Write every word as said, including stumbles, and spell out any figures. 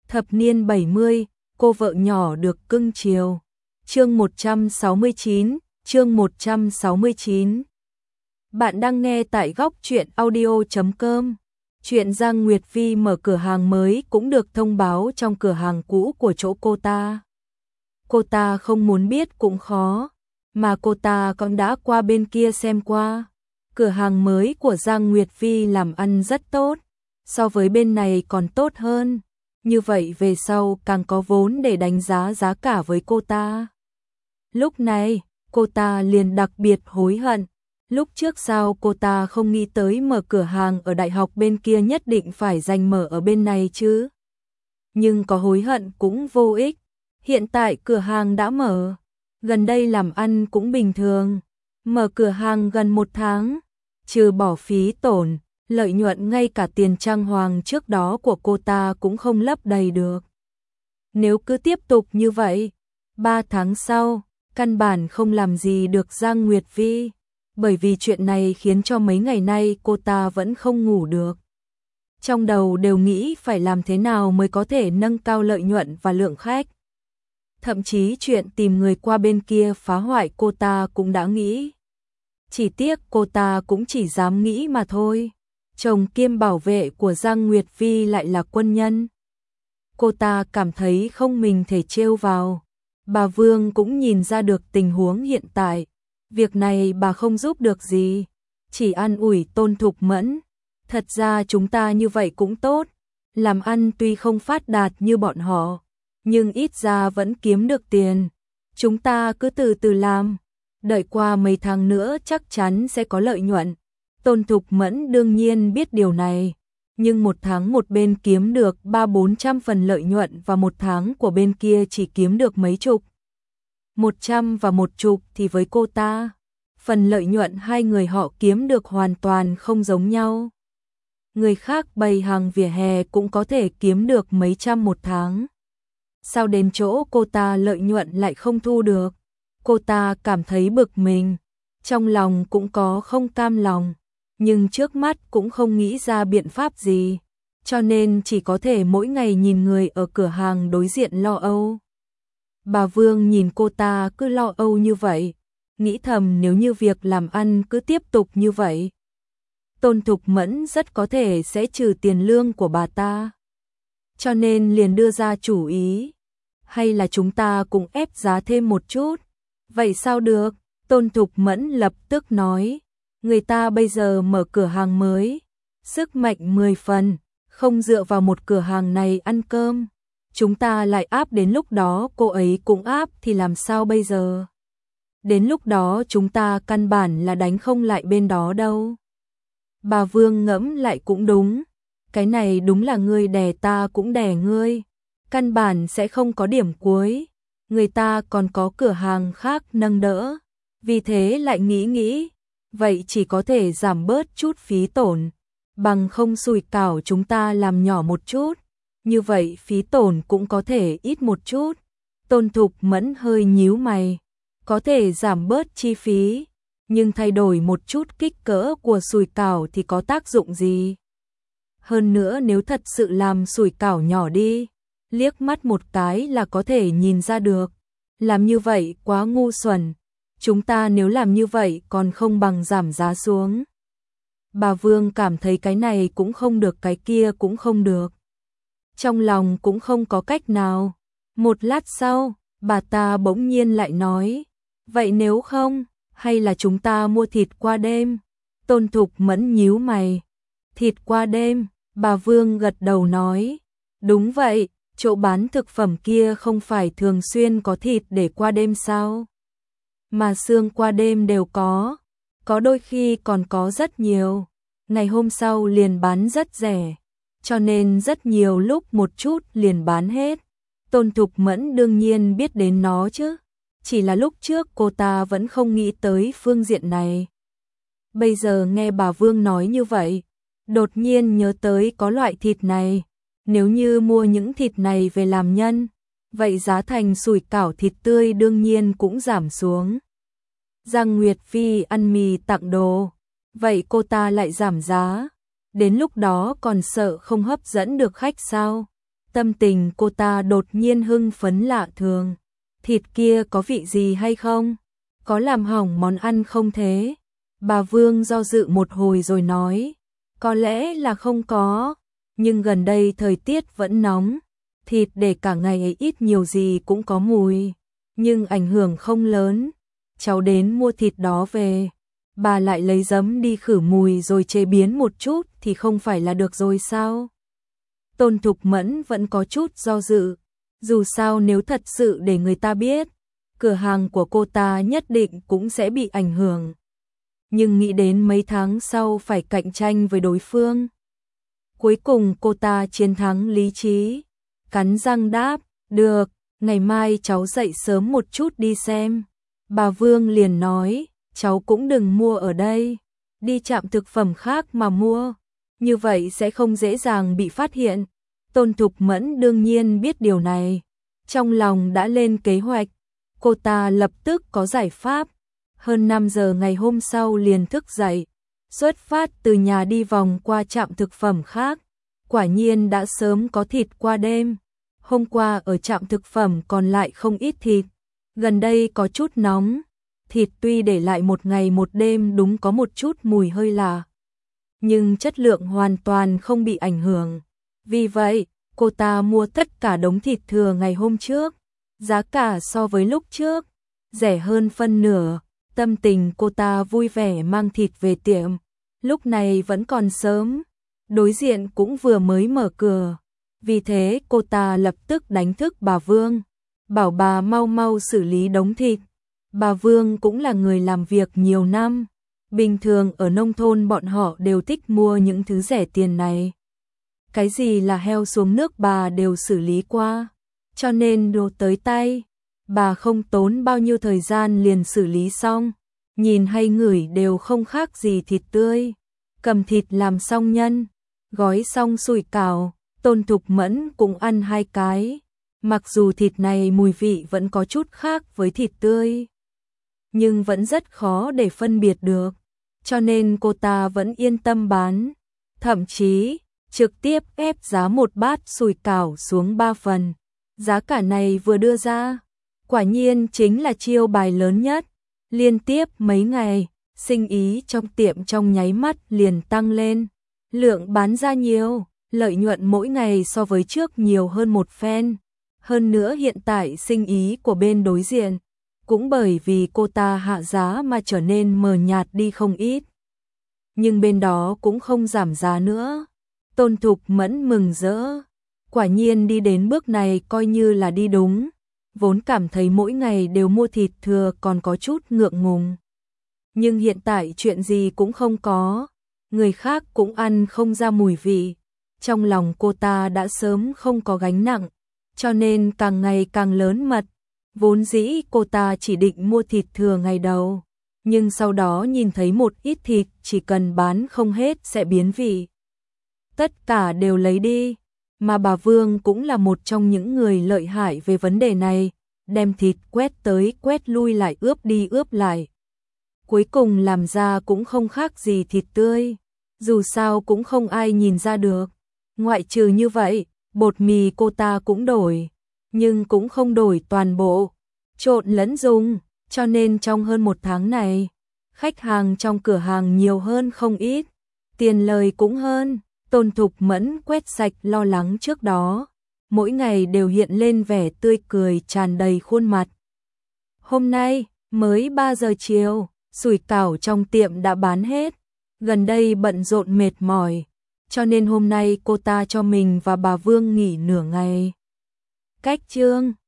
Thập niên bảy mươi, cô vợ nhỏ được cưng chiều. Chương một trăm sáu mươi chín, chương một trăm sáu mươi chín. Bạn đang nghe tại góc truyện audio chấm com. Chuyện Giang Nguyệt Vi mở cửa hàng mới cũng được thông báo trong cửa hàng cũ của chỗ cô ta. Cô ta không muốn biết cũng khó, mà cô ta còn đã qua bên kia xem qua. Cửa hàng mới của Giang Nguyệt Vi làm ăn rất tốt, so với bên này còn tốt hơn. Như vậy về sau càng có vốn để đánh giá giá cả với cô ta. Lúc này, cô ta liền đặc biệt hối hận. Lúc trước sao cô ta không nghĩ tới mở cửa hàng ở đại học bên kia nhất định phải dành mở ở bên này chứ. Nhưng có hối hận cũng vô ích. Hiện tại cửa hàng đã mở. Gần đây làm ăn cũng bình thường. Mở cửa hàng gần một tháng. Trừ bỏ phí tổn, lợi nhuận ngay cả tiền trang hoàng trước đó của cô ta cũng không lấp đầy được. Nếu cứ tiếp tục như vậy, ba tháng sau, căn bản không làm gì được Giang Nguyệt Vi. Bởi vì chuyện này khiến cho mấy ngày nay cô ta vẫn không ngủ được. Trong đầu đều nghĩ phải làm thế nào mới có thể nâng cao lợi nhuận và lượng khách. Thậm chí chuyện tìm người qua bên kia phá hoại cô ta cũng đã nghĩ. Chỉ tiếc cô ta cũng chỉ dám nghĩ mà thôi. Chồng kiêm bảo vệ của Giang Nguyệt Vi lại là quân nhân. Cô ta cảm thấy không mình thể trêu vào. Bà Vương cũng nhìn ra được tình huống hiện tại. Việc này bà không giúp được gì, chỉ an ủi Tôn Thục Mẫn. Thật ra chúng ta như vậy cũng tốt, làm ăn tuy không phát đạt như bọn họ, nhưng ít ra vẫn kiếm được tiền. Chúng ta cứ từ từ làm, đợi qua mấy tháng nữa chắc chắn sẽ có lợi nhuận. Tôn Thục Mẫn đương nhiên biết điều này, nhưng một tháng một bên kiếm được ba bốn trăm phần lợi nhuận và một tháng của bên kia chỉ kiếm được mấy chục. Một trăm và một chục thì với cô ta, phần lợi nhuận hai người họ kiếm được hoàn toàn không giống nhau. Người khác bày hàng vỉa hè cũng có thể kiếm được mấy trăm một tháng. Sao đến chỗ cô ta lợi nhuận lại không thu được? Cô ta cảm thấy bực mình, trong lòng cũng có không cam lòng, nhưng trước mắt cũng không nghĩ ra biện pháp gì, cho nên chỉ có thể mỗi ngày nhìn người ở cửa hàng đối diện lo âu. Bà Vương nhìn cô ta cứ lo âu như vậy, nghĩ thầm nếu như việc làm ăn cứ tiếp tục như vậy, Tôn Thục Mẫn rất có thể sẽ trừ tiền lương của bà ta. Cho nên liền đưa ra chủ ý, hay là chúng ta cùng ép giá thêm một chút. Vậy sao được? Tôn Thục Mẫn lập tức nói, người ta bây giờ mở cửa hàng mới, sức mạnh mười phần, không dựa vào một cửa hàng này ăn cơm. Chúng ta lại áp đến lúc đó cô ấy cũng áp thì làm sao bây giờ? Đến lúc đó chúng ta căn bản là đánh không lại bên đó đâu. Bà Vương ngẫm lại cũng đúng. Cái này đúng là ngươi đè ta cũng đè ngươi. Căn bản sẽ không có điểm cuối. Người ta còn có cửa hàng khác nâng đỡ. Vì thế lại nghĩ nghĩ. Vậy chỉ có thể giảm bớt chút phí tổn. Bằng không sủi cảo chúng ta làm nhỏ một chút. Như vậy phí tổn cũng có thể ít một chút. Tôn Thục Mẫn hơi nhíu mày. Có thể giảm bớt chi phí, nhưng thay đổi một chút kích cỡ của sủi cảo thì có tác dụng gì? Hơn nữa nếu thật sự làm sủi cảo nhỏ đi, liếc mắt một cái là có thể nhìn ra được. Làm như vậy quá ngu xuẩn. Chúng ta nếu làm như vậy còn không bằng giảm giá xuống. Bà Vương cảm thấy cái này cũng không được cái kia cũng không được. Trong lòng cũng không có cách nào. Một lát sau, bà ta bỗng nhiên lại nói, vậy nếu không, hay là chúng ta mua thịt qua đêm? Tôn Thục Mẫn nhíu mày. Thịt qua đêm, bà Vương gật đầu nói, đúng vậy, chỗ bán thực phẩm kia không phải thường xuyên có thịt để qua đêm sao? Mà xương qua đêm đều có, có đôi khi còn có rất nhiều, ngày hôm sau liền bán rất rẻ. Cho nên rất nhiều lúc một chút liền bán hết. Tôn Thục Mẫn đương nhiên biết đến nó chứ. Chỉ là lúc trước cô ta vẫn không nghĩ tới phương diện này. Bây giờ nghe bà Vương nói như vậy, đột nhiên nhớ tới có loại thịt này. Nếu như mua những thịt này về làm nhân, vậy giá thành sủi cảo thịt tươi đương nhiên cũng giảm xuống. Giang Nguyệt Vi ăn mì tặng đồ, vậy cô ta lại giảm giá. Đến lúc đó còn sợ không hấp dẫn được khách sao? tâm tình cô ta đột nhiên hưng phấn lạ thường. Thịt kia có vị gì hay không? Có làm hỏng món ăn không thế? Bà Vương do dự một hồi rồi nói, có lẽ là không có, nhưng gần đây thời tiết vẫn nóng, thịt để cả ngày ấy ít nhiều gì cũng có mùi, nhưng ảnh hưởng không lớn. Cháu đến mua thịt đó về, bà lại lấy giấm đi khử mùi rồi chế biến một chút thì không phải là được rồi sao? Tôn Thục Mẫn vẫn có chút do dự, dù sao nếu thật sự để người ta biết, cửa hàng của cô ta nhất định cũng sẽ bị ảnh hưởng. Nhưng nghĩ đến mấy tháng sau phải cạnh tranh với đối phương. Cuối cùng cô ta chiến thắng lý trí, cắn răng đáp, được, ngày mai cháu dậy sớm một chút đi xem. Bà Vương liền nói, cháu cũng đừng mua ở đây, đi trạm thực phẩm khác mà mua, như vậy sẽ không dễ dàng bị phát hiện. Tôn Thục Mẫn đương nhiên biết điều này, trong lòng đã lên kế hoạch, cô ta lập tức có giải pháp. Hơn năm giờ ngày hôm sau liền thức dậy, xuất phát từ nhà đi vòng qua trạm thực phẩm khác, quả nhiên đã sớm có thịt qua đêm. Hôm qua ở trạm thực phẩm còn lại không ít thịt, gần đây có chút nóng, thịt tuy để lại một ngày một đêm đúng có một chút mùi hơi lạ, nhưng chất lượng hoàn toàn không bị ảnh hưởng. Vì vậy, cô ta mua tất cả đống thịt thừa ngày hôm trước, giá cả so với lúc trước rẻ hơn phân nửa. Tâm tình cô ta vui vẻ mang thịt về tiệm, lúc này vẫn còn sớm, đối diện cũng vừa mới mở cửa, vì thế cô ta lập tức đánh thức bà Vương, bảo bà mau mau xử lý đống thịt. Bà Vương cũng là người làm việc nhiều năm, bình thường ở nông thôn bọn họ đều thích mua những thứ rẻ tiền này. Cái gì là heo xuống nước bà đều xử lý qua, cho nên đồ tới tay, bà không tốn bao nhiêu thời gian liền xử lý xong, nhìn hay ngửi đều không khác gì thịt tươi. Cầm thịt làm xong nhân, gói xong sủi cảo, Tôn Thục Mẫn cũng ăn hai cái. Mặc dù thịt này mùi vị vẫn có chút khác với thịt tươi, nhưng vẫn rất khó để phân biệt được, cho nên cô ta vẫn yên tâm bán, thậm chí trực tiếp ép giá một bát sủi cảo xuống ba phần. Giá cả này vừa đưa ra, quả nhiên chính là chiêu bài lớn nhất. Liên tiếp mấy ngày, sinh ý trong tiệm trong nháy mắt liền tăng lên, lượng bán ra nhiều, lợi nhuận mỗi ngày so với trước nhiều hơn một phen. Hơn nữa hiện tại sinh ý của bên đối diện, cũng bởi vì cô ta hạ giá mà trở nên mờ nhạt đi không ít. Nhưng bên đó cũng không giảm giá nữa. Tôn Thục Mẫn mừng rỡ, quả nhiên đi đến bước này coi như là đi đúng. Vốn cảm thấy mỗi ngày đều mua thịt thừa còn có chút ngượng ngùng. Nhưng hiện tại chuyện gì cũng không có, người khác cũng ăn không ra mùi vị. Trong lòng cô ta đã sớm không có gánh nặng, cho nên càng ngày càng lớn mật. Vốn dĩ cô ta chỉ định mua thịt thừa ngày đầu, nhưng sau đó nhìn thấy một ít thịt chỉ cần bán không hết sẽ biến vị, tất cả đều lấy đi. Mà bà Vương cũng là một trong những người lợi hại về vấn đề này, đem thịt quét tới quét lui lại ướp đi ướp lại. Cuối cùng làm ra cũng không khác gì thịt tươi, dù sao cũng không ai nhìn ra được. Ngoại trừ như vậy, bột mì cô ta cũng đổi, nhưng cũng không đổi toàn bộ, trộn lẫn dùng, cho nên trong hơn một tháng này, khách hàng trong cửa hàng nhiều hơn không ít, tiền lời cũng hơn. Tôn Thục Mẫn quét sạch lo lắng trước đó, mỗi ngày đều hiện lên vẻ tươi cười tràn đầy khuôn mặt. Hôm nay, mới ba giờ chiều, sủi cảo trong tiệm đã bán hết, gần đây bận rộn mệt mỏi, cho nên hôm nay cô ta cho mình và bà Vương nghỉ nửa ngày. Cách chương